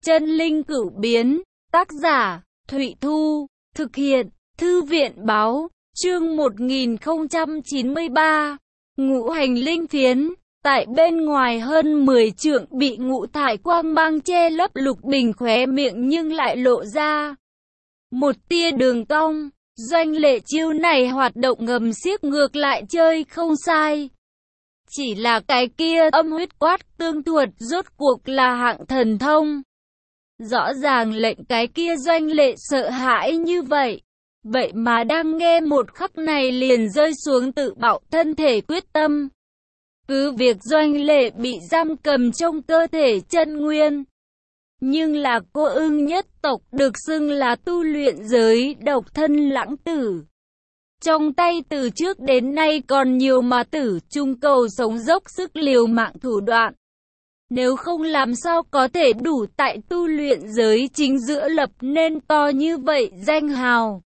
Chân linh cửu biến, tác giả, Thụy Thu, thực hiện, Thư viện báo, chương 1093, ngũ hành linh phiến, tại bên ngoài hơn 10 trượng bị ngũ thải quang mang che lấp, Lục Bình khóe miệng nhưng lại lộ ra một tia đường cong. Doanh Lệ chiêu này hoạt động ngầm xiếc ngược lại chơi không sai. Chỉ là cái kia âm huyết quát tương thuật rốt cuộc là hạng thần thông. Rõ ràng lệnh cái kia Doanh Lệ sợ hãi như vậy. Vậy mà đang nghe một khắc này liền rơi xuống tự bạo thân thể quyết tâm. Cứ việc Doanh Lệ bị giam cầm trong cơ thể chân nguyên. Nhưng là cô ưng nhất tộc được xưng là tu luyện giới độc thân lãng tử. Trong tay từ trước đến nay còn nhiều mà tử trung cầu sống dốc sức liều mạng thủ đoạn. Nếu không làm sao có thể đủ tại tu luyện giới chính giữa lập nên to như vậy danh hào.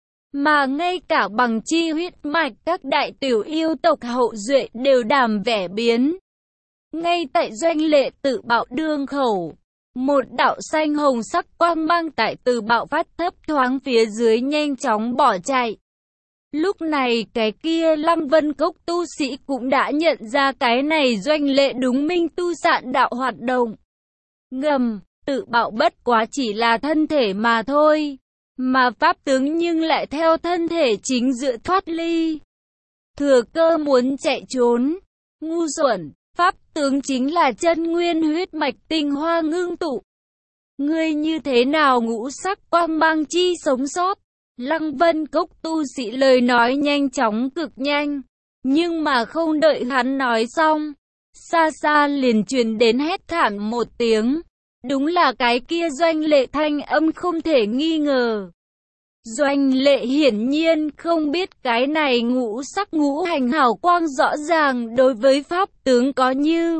Mà ngay cả bằng chi huyết mạch các đại tiểu yêu tộc hậu duệ đều đảm vẻ biến. Ngay tại Doanh Lệ tự bạo đương khẩu, một đạo xanh hồng sắc quang mang tại từ bạo phát thấp thoáng phía dưới nhanh chóng bỏ chạy. Lúc này cái kia Lăng Vân Cốc tu sĩ cũng đã nhận ra cái này Doanh Lệ đúng minh tu sạn đạo hoạt động. Ngầm, tự bạo bất quá chỉ là thân thể mà thôi. Mà pháp tướng nhưng lại theo thân thể chính giữa thoát ly. Thừa cơ muốn chạy trốn. Ngu xuẩn, pháp tướng chính là chân nguyên huyết mạch tinh hoa ngưng tụ. Ngươi như thế nào ngũ sắc quang mang chi sống sót? Lăng Vân Cốc tu sĩ lời nói nhanh chóng cực nhanh. Nhưng mà không đợi hắn nói xong. Xa xa liền truyền đến hét thảm một tiếng. Đúng là cái kia Doanh Lệ thanh âm không thể nghi ngờ. Doanh Lệ hiển nhiên không biết cái này ngũ sắc ngũ hành hào quang rõ ràng đối với pháp tướng có như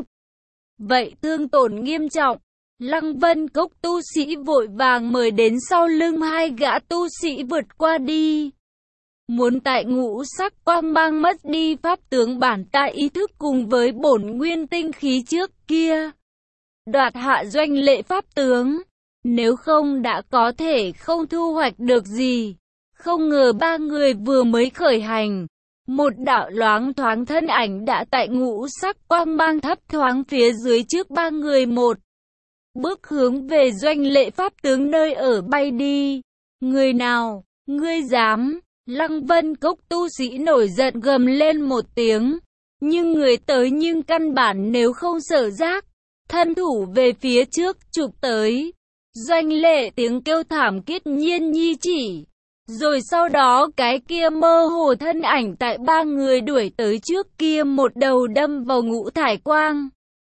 vậy thương tổn nghiêm trọng. Lăng Vân Cốc tu sĩ vội vàng mời đến sau lưng hai gã tu sĩ vượt qua đi. Muốn tại ngũ sắc quang mang mất đi pháp tướng bản tại ý thức cùng với bổn nguyên tinh khí trước kia. Đoạt hạ Doanh Lệ pháp tướng. Nếu không đã có thể không thu hoạch được gì. Không ngờ ba người vừa mới khởi hành. Một đạo loáng thoáng thân ảnh đã tại ngũ sắc quang mang thấp thoáng phía dưới trước ba người một bước hướng về Doanh Lệ pháp tướng nơi ở bay đi. Người nào, ngươi dám? Lăng Vân Cốc tu sĩ nổi giận gầm lên một tiếng. Nhưng người tới nhưng căn bản nếu không sở giác. Thân thủ về phía trước chụp tới. Doanh Lệ tiếng kêu thảm thiết nhiên nhi chỉ. Rồi sau đó cái kia mơ hồ thân ảnh tại ba người đuổi tới trước kia một đầu đâm vào ngũ thải quang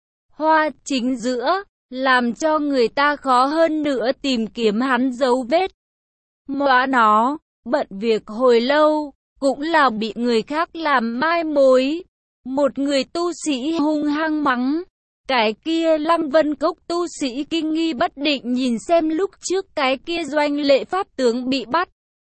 hoa chính giữa, làm cho người ta khó hơn nữa tìm kiếm hắn dấu vết. Móa nó, bận việc hồi lâu, cũng là bị người khác làm mai mối. Một người tu sĩ hung hăng mắng. Cái kia Lăng Vân Cốc tu sĩ kinh nghi bất định nhìn xem lúc trước cái kia Doanh Lệ pháp tướng bị bắt.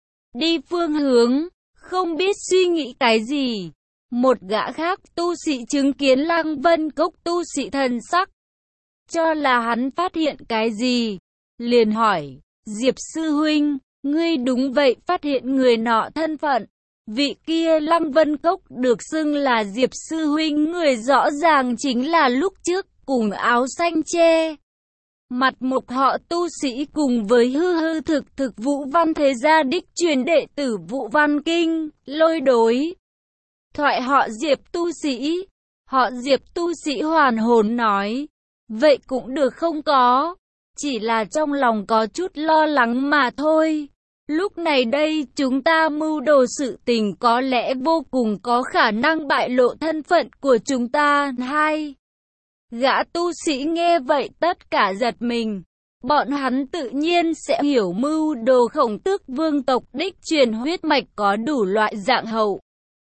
Đi phương hướng, không biết suy nghĩ cái gì. Một gã khác tu sĩ chứng kiến Lăng Vân Cốc tu sĩ thần sắc. Cho là hắn phát hiện cái gì. Liền hỏi, Diệp sư huynh, ngươi đúng vậy phát hiện người nọ thân phận. Vị kia Lăng Vân Cốc được xưng là Diệp sư huynh người rõ ràng chính là lúc trước cùng áo xanh che mặt một họ tu sĩ cùng với hư thực Vũ Văn thế gia đích truyền đệ tử Vũ Văn Kinh, Lôi đối. Thoại họ Diệp tu sĩ. Họ Diệp tu sĩ hoàn hồn nói, vậy cũng được không có, chỉ là trong lòng có chút lo lắng mà thôi. Lúc này đây chúng ta mưu đồ sự tình có lẽ vô cùng có khả năng bại lộ thân phận của chúng ta. Hai gã tu sĩ nghe vậy tất cả giật mình. Bọn hắn tự nhiên sẽ hiểu mưu đồ Khổng Tước vương tộc đích truyền huyết mạch có đủ loại dạng hậu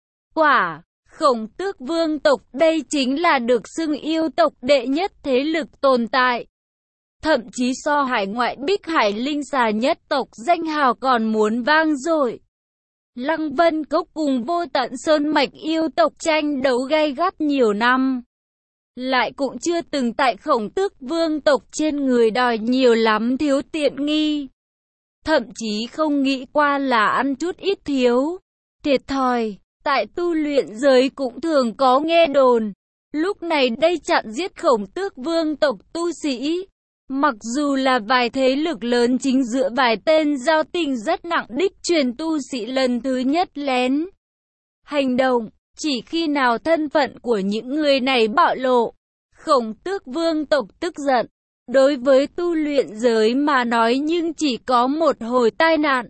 quả. Khổng Tước vương tộc đây chính là được xưng yêu tộc đệ nhất thế lực tồn tại. Thậm chí so hải ngoại Bích Hải linh xà nhất tộc danh hào còn muốn vang dội. Lăng Vân Cốc cùng Vô Tận Sơn mạch yêu tộc tranh đấu gay gắt nhiều năm. lại cũng chưa từng tại Khổng Tước vương tộc trên người đòi nhiều lắm thiếu tiện nghi. Thậm chí không nghĩ qua là ăn chút ít thiếu thiệt thòi. Tại tu luyện giới cũng thường có nghe đồn, lúc này đây chặn giết Khổng Tước vương tộc tu sĩ. Mặc dù là vài thế lực lớn chính giữa vài tên giao tình rất nặng đích truyền tu sĩ lần thứ nhất lén hành động, chỉ khi nào thân phận của những người này bạo lộ, Khổng Tước vương tộc tức giận. Đối với tu luyện giới mà nói nhưng chỉ có một hồi tai nạn,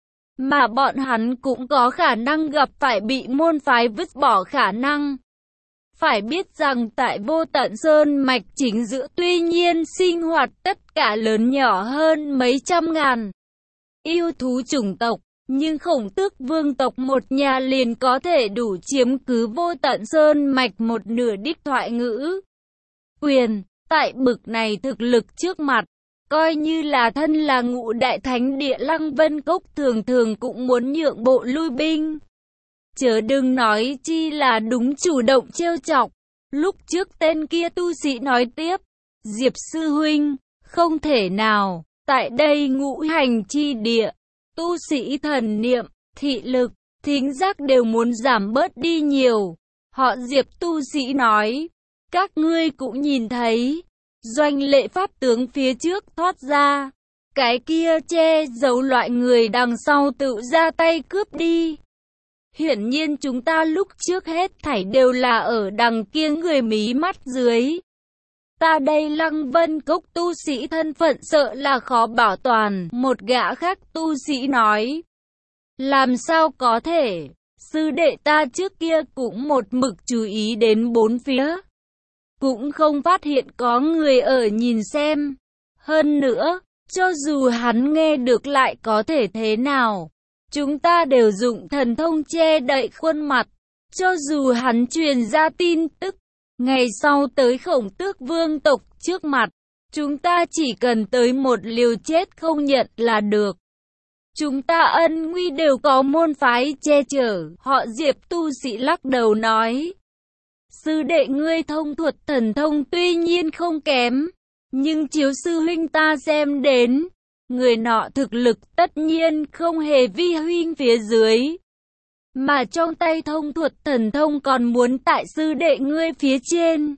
mà bọn hắn cũng có khả năng gặp phải bị môn phái vứt bỏ khả năng. Phải biết rằng tại Vô Tận Sơn mạch chính giữa tuy nhiên sinh hoạt tất cả lớn nhỏ hơn mấy trăm ngàn yêu thú chủng tộc, nhưng Khổng Tước vương tộc một nhà liền có thể đủ chiếm cứ Vô Tận Sơn mạch một nửa đích thoại ngữ quyền. Tại bực này thực lực trước mặt, coi như là thân là Ngũ Đại Thánh Địa Lăng Vân Cốc thường thường cũng muốn nhượng bộ lui binh. Chớ đừng nói chi là đúng chủ động trêu chọc. Lúc trước tên kia tu sĩ nói tiếp, Diệp sư huynh, không thể nào, tại đây ngũ hành chi địa, tu sĩ thần niệm, thị lực, thính giác đều muốn giảm bớt đi nhiều. Họ Diệp tu sĩ nói, các ngươi cũng nhìn thấy, Doanh Lệ pháp tướng phía trước thoát ra, cái kia che giấu loại người đằng sau tự ra tay cướp đi. Hiển nhiên chúng ta lúc trước hết thảy đều là ở đằng kia người mí mắt dưới. Ta đây Lăng Vân Cốc tu sĩ thân phận sợ là khó bảo toàn. Một gã khác tu sĩ nói, làm sao có thể, sư đệ ta trước kia cũng một mực chú ý đến bốn phía, cũng không phát hiện có người ở nhìn xem. Hơn nữa, cho dù hắn nghe được lại có thể thế nào, chúng ta đều dụng thần thông che đậy khuôn mặt. Cho dù hắn truyền ra tin tức, ngày sau tới Khổng Tước vương tộc trước mặt, chúng ta chỉ cần tới một liều chết không nhận là được. Chúng ta ân nguy đều có môn phái che chở. Họ Diệp tu sĩ lắc đầu nói, sư đệ ngươi thông thuật thần thông tuy nhiên không kém, nhưng chiếu sư huynh ta xem đến, người nọ thực lực tất nhiên không hề vi huynh phía dưới, mà trong tay thông thuật thần thông còn muốn tại sư đệ ngươi phía trên.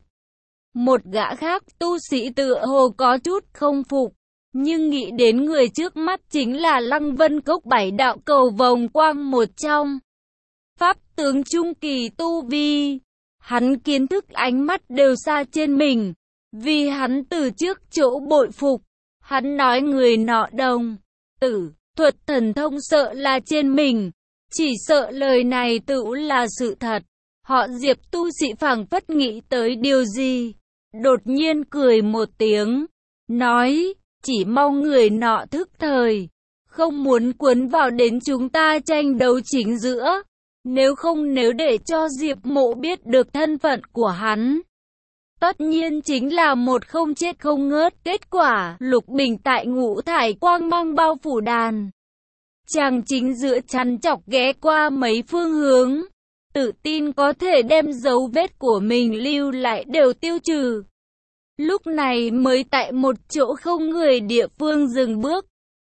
Một gã khác tu sĩ tựa hồ có chút không phục, nhưng nghĩ đến người trước mắt chính là Lăng Vân Cốc bảy đạo cầu vòng quang một trong pháp tướng trung kỳ tu vi. Hắn kiến thức ánh mắt đều xa trên mình, vì hắn từ trước chỗ bội phục. Hắn nói người nọ đồng tử thuật thần thông sợ là trên mình, chỉ sợ lời này tự là sự thật. Họ Diệp tu sĩ phảng phất nghĩ tới điều gì, đột nhiên cười một tiếng, nói, chỉ mong người nọ thức thời, không muốn cuốn vào đến chúng ta tranh đấu chính giữa. Nếu không, nếu để cho Diệp Mộ biết được thân phận của hắn, tất nhiên chính là một không chết không ngớt. Kết quả, Lục Bình tại ngũ thải quang mang bao phủ đàn chàng chính giữa chăn chọc ghé qua mấy phương hướng, tự tin có thể đem dấu vết của mình lưu lại đều tiêu trừ. Lúc này mới tại một chỗ không người địa phương dừng bước.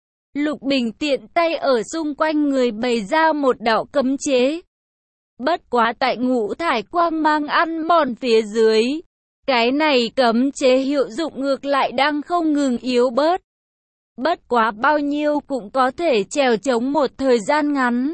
Lục Bình tiện tay ở xung quanh người bày ra một đạo cấm chế. Bất quá tại ngũ thải quang mang ăn mòn phía dưới, cái này cấm chế hiệu dụng ngược lại đang không ngừng yếu bớt. Bất quá bao nhiêu cũng có thể trèo chống một thời gian ngắn.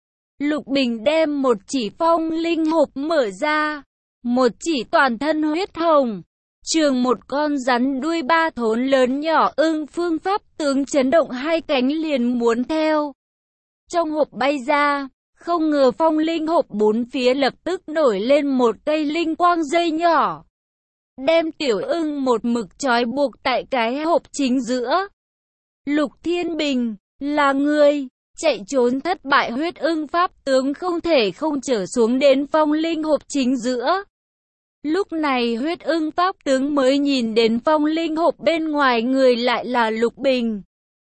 Lục Bình đem một chỉ phong linh hộp mở ra, một chỉ toàn thân huyết hồng, trường một con rắn đuôi ba thốn lớn nhỏ ưng phương pháp tướng chấn động hai cánh liền muốn theo trong hộp bay ra. Không ngờ phong linh hộp bốn phía lập tức nổi lên một cây linh quang dây nhỏ, đem tiểu ưng một mực trói buộc tại cái hộp chính giữa. Lục Thiên Bình, là người chạy trốn thất bại huyết ưng pháp tướng không thể không trở xuống đến phong linh hộp chính giữa. Lúc này huyết ưng pháp tướng mới nhìn đến phong linh hộp bên ngoài người lại là Lục Bình.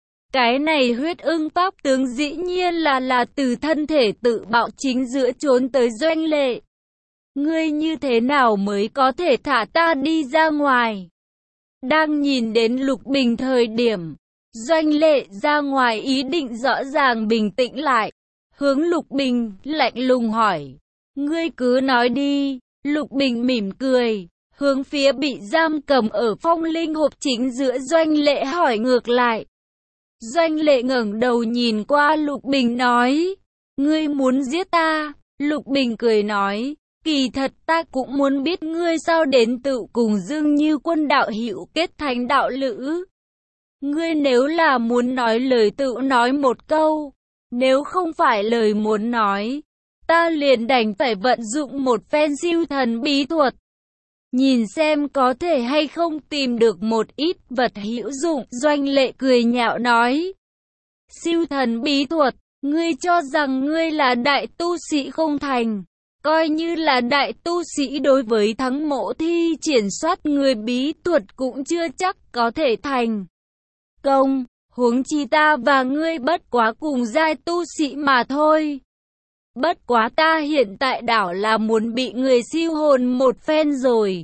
Cái này huyết ưng pháp tướng dĩ nhiên là từ thân thể tự bạo chính giữa trốn tới Doanh Lệ. ngươi như thế nào mới có thể thả ta đi ra ngoài? Đang nhìn đến Lục Bình thời điểm, Doanh Lệ ra ngoài ý định rõ ràng bình tĩnh lại. Hướng Lục Bình, lạnh lùng hỏi. Ngươi cứ nói đi. Lục Bình mỉm cười, hướng phía bị giam cầm ở phong linh hộp chính giữa Doanh Lệ hỏi ngược lại. Doanh Lệ ngẩng đầu nhìn qua Lục Bình nói. Ngươi muốn giết ta? Lục Bình cười nói. Kỳ thật ta cũng muốn biết ngươi sao đến tự cùng Dương Như Quân đạo hữu kết thành đạo lữ. Ngươi nếu là muốn nói lời tự nói một câu, nếu không phải lời muốn nói, ta liền đành phải vận dụng một phen siêu thần bí thuật. Nhìn xem có thể hay không tìm được một ít vật hữu dụng. Doanh Lệ cười nhạo nói. Siêu thần bí thuật, ngươi cho rằng ngươi là đại tu sĩ không thành. Coi như là đại tu sĩ đối với thắng mộ thi triển soát người bí thuật cũng chưa chắc có thể thành công, huống chi ta và ngươi bất quá cùng giai tu sĩ mà thôi. Bất quá ta hiện tại đảo là muốn bị người siêu hồn một phen rồi.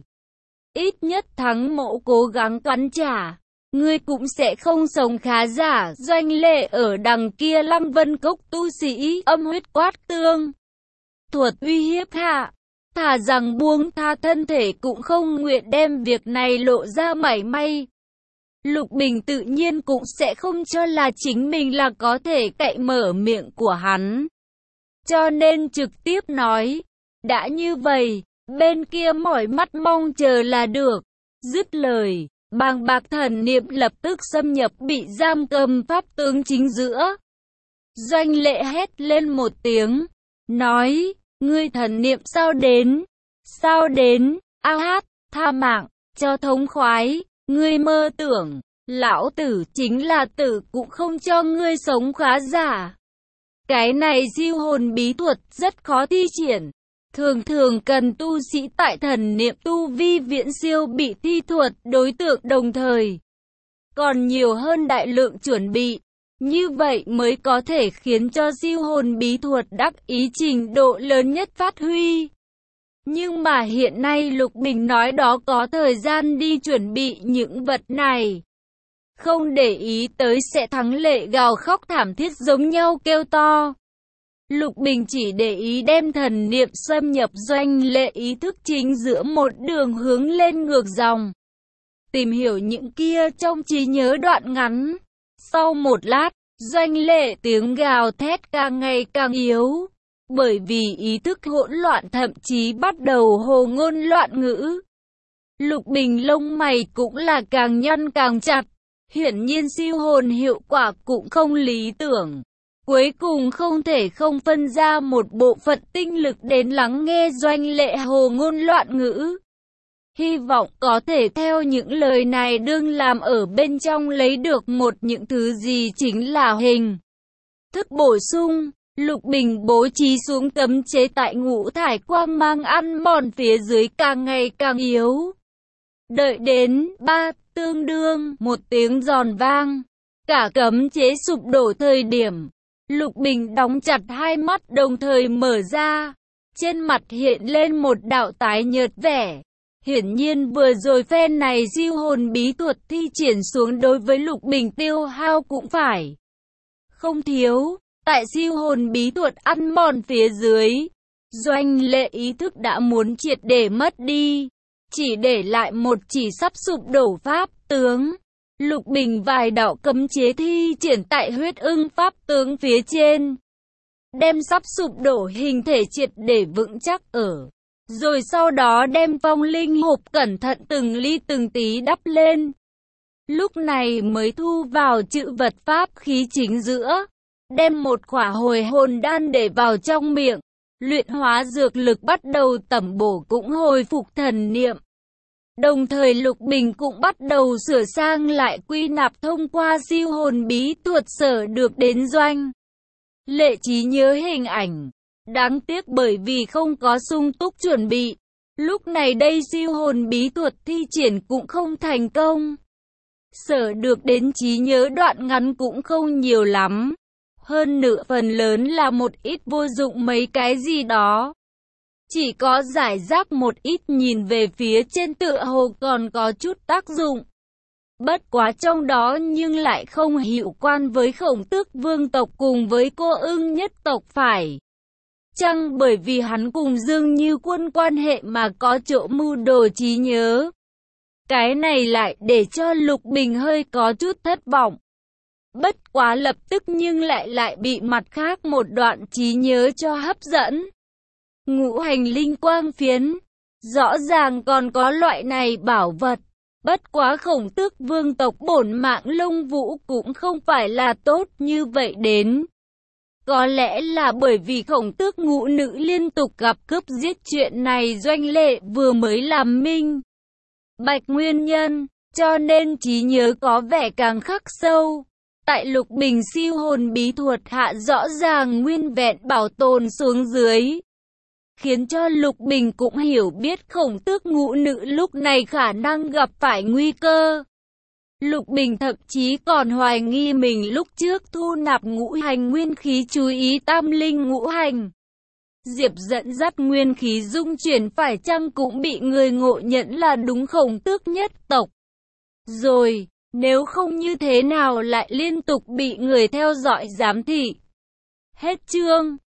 Ít nhất thắng mộ cố gắng cắn trả, ngươi cũng sẽ không sống khá giả. Doanh Lệ ở đằng kia Lăng Vân Cốc tu sĩ âm huyết quát tương thuật uy hiếp hạ, thà rằng buông tha thân thể cũng không nguyện đem việc này lộ ra mảy may. Lục Bình tự nhiên cũng sẽ không cho là chính mình là có thể cậy mở miệng của hắn. Cho nên trực tiếp nói, đã như vậy, bên kia mỏi mắt mong chờ là được. Dứt lời, bàng bạc thần niệm lập tức xâm nhập bị giam cầm pháp tướng chính giữa. Doanh Lệ hét lên một tiếng, nói, ngươi thần niệm sao đến? Sao đến? A hát, tha mạng, cho thống khoái, ngươi mơ tưởng, lão tử chính là tử cũng không cho ngươi sống khá giả. Cái này siêu hồn bí thuật rất khó thi triển, thường thường cần tu sĩ tại thần niệm tu vi viễn siêu bị thi thuật đối tượng đồng thời. Còn nhiều hơn đại lượng chuẩn bị, như vậy mới có thể khiến cho siêu hồn bí thuật đắc ý trình độ lớn nhất phát huy. Nhưng mà hiện nay Lục Bình nói đó có thời gian đi chuẩn bị những vật này. Không để ý tới sẽ thắng Lệ gào khóc thảm thiết giống nhau kêu to. Lục Bình chỉ để ý đem thần niệm xâm nhập Doanh Lệ ý thức chính giữa một đường hướng lên ngược dòng. Tìm hiểu những kia trong trí nhớ đoạn ngắn. Sau một lát, Doanh Lệ tiếng gào thét càng ngày càng yếu. Bởi vì ý thức hỗn loạn thậm chí bắt đầu hồ ngôn loạn ngữ. Lục Bình lông mày cũng là càng nhăn càng chặt. Hiển nhiên siêu hồn hiệu quả cũng không lý tưởng. Cuối cùng không thể không phân ra một bộ phận tinh lực đến lắng nghe Doanh Lệ hồ ngôn loạn ngữ. Hy vọng có thể theo những lời này đương làm ở bên trong lấy được một những thứ gì chính là hình thức bổ sung. Lục Bình bố trí xuống cấm chế tại ngũ thải quang mang ăn mòn phía dưới càng ngày càng yếu. Đợi đến tương đương một tiếng giòn vang, cả cấm chế sụp đổ thời điểm, Lục Bình đóng chặt hai mắt đồng thời mở ra, trên mặt hiện lên một đạo tái nhợt vẻ. Hiển nhiên vừa rồi phen này siêu hồn bí thuật thi triển xuống đối với Lục Bình tiêu hao cũng phải không thiếu. Tại siêu hồn bí thuật ăn mòn phía dưới, Doanh Lệ ý thức đã muốn triệt để mất đi, chỉ để lại một chỉ sắp sụp đổ pháp tướng. Lục Bình vài đạo cấm chế thi triển tại huyết ưng pháp tướng phía trên, đem sắp sụp đổ hình thể triệt để vững chắc ở. Rồi sau đó đem phong linh hộp cẩn thận từng ly từng tí đắp lên. Lúc này mới thu vào chữ vật pháp khí chính giữa. Đem một quả hồi hồn đan để vào trong miệng. Luyện hóa dược lực bắt đầu tẩm bổ cũng hồi phục thần niệm. Đồng thời Lục Bình cũng bắt đầu sửa sang lại quy nạp thông qua siêu hồn bí thuật sở được đến Doanh Lệ trí nhớ hình ảnh. Đáng tiếc bởi vì không có sung túc chuẩn bị, lúc này đây siêu hồn bí thuật thi triển cũng không thành công. Sở được đến trí nhớ đoạn ngắn cũng không nhiều lắm. Hơn nửa phần lớn là một ít vô dụng mấy cái gì đó. Chỉ có giải rác một ít nhìn về phía trên tựa hồ còn có chút tác dụng. Bất quá trong đó nhưng lại không hiệu quan với Khổng Tước vương tộc cùng với Cô Ưng nhất tộc phải. Chăng bởi vì hắn cùng Dương Như Quân quan hệ mà có chỗ mưu đồ trí nhớ. Cái này lại để cho Lục Bình hơi có chút thất vọng. Bất quá lập tức nhưng lại bị mặt khác một đoạn trí nhớ cho hấp dẫn. Ngũ hành linh quang phiến. Rõ ràng còn có loại này bảo vật. Bất quá Khổng Tước vương tộc bổn mạng Lông Vũ cũng không phải là tốt như vậy đến. Có lẽ là bởi vì Khổng Tước ngũ nữ liên tục gặp cướp giết chuyện này Doanh Lệ vừa mới làm minh bạch nguyên nhân, cho nên trí nhớ có vẻ càng khắc sâu. Tại Lục Bình siêu hồn bí thuật hạ rõ ràng nguyên vẹn bảo tồn xuống dưới. Khiến cho Lục Bình cũng hiểu biết Khổng Tước ngũ nữ lúc này khả năng gặp phải nguy cơ. Lục Bình thậm chí còn hoài nghi mình lúc trước thu nạp ngũ hành nguyên khí chú ý tam linh ngũ hành. Diệp dẫn dắt nguyên khí dung chuyển phải chăng cũng bị người ngộ nhận là đúng Khổng Tước nhất tộc. Rồi, nếu không như thế nào lại liên tục bị người theo dõi giám thị. Hết chương.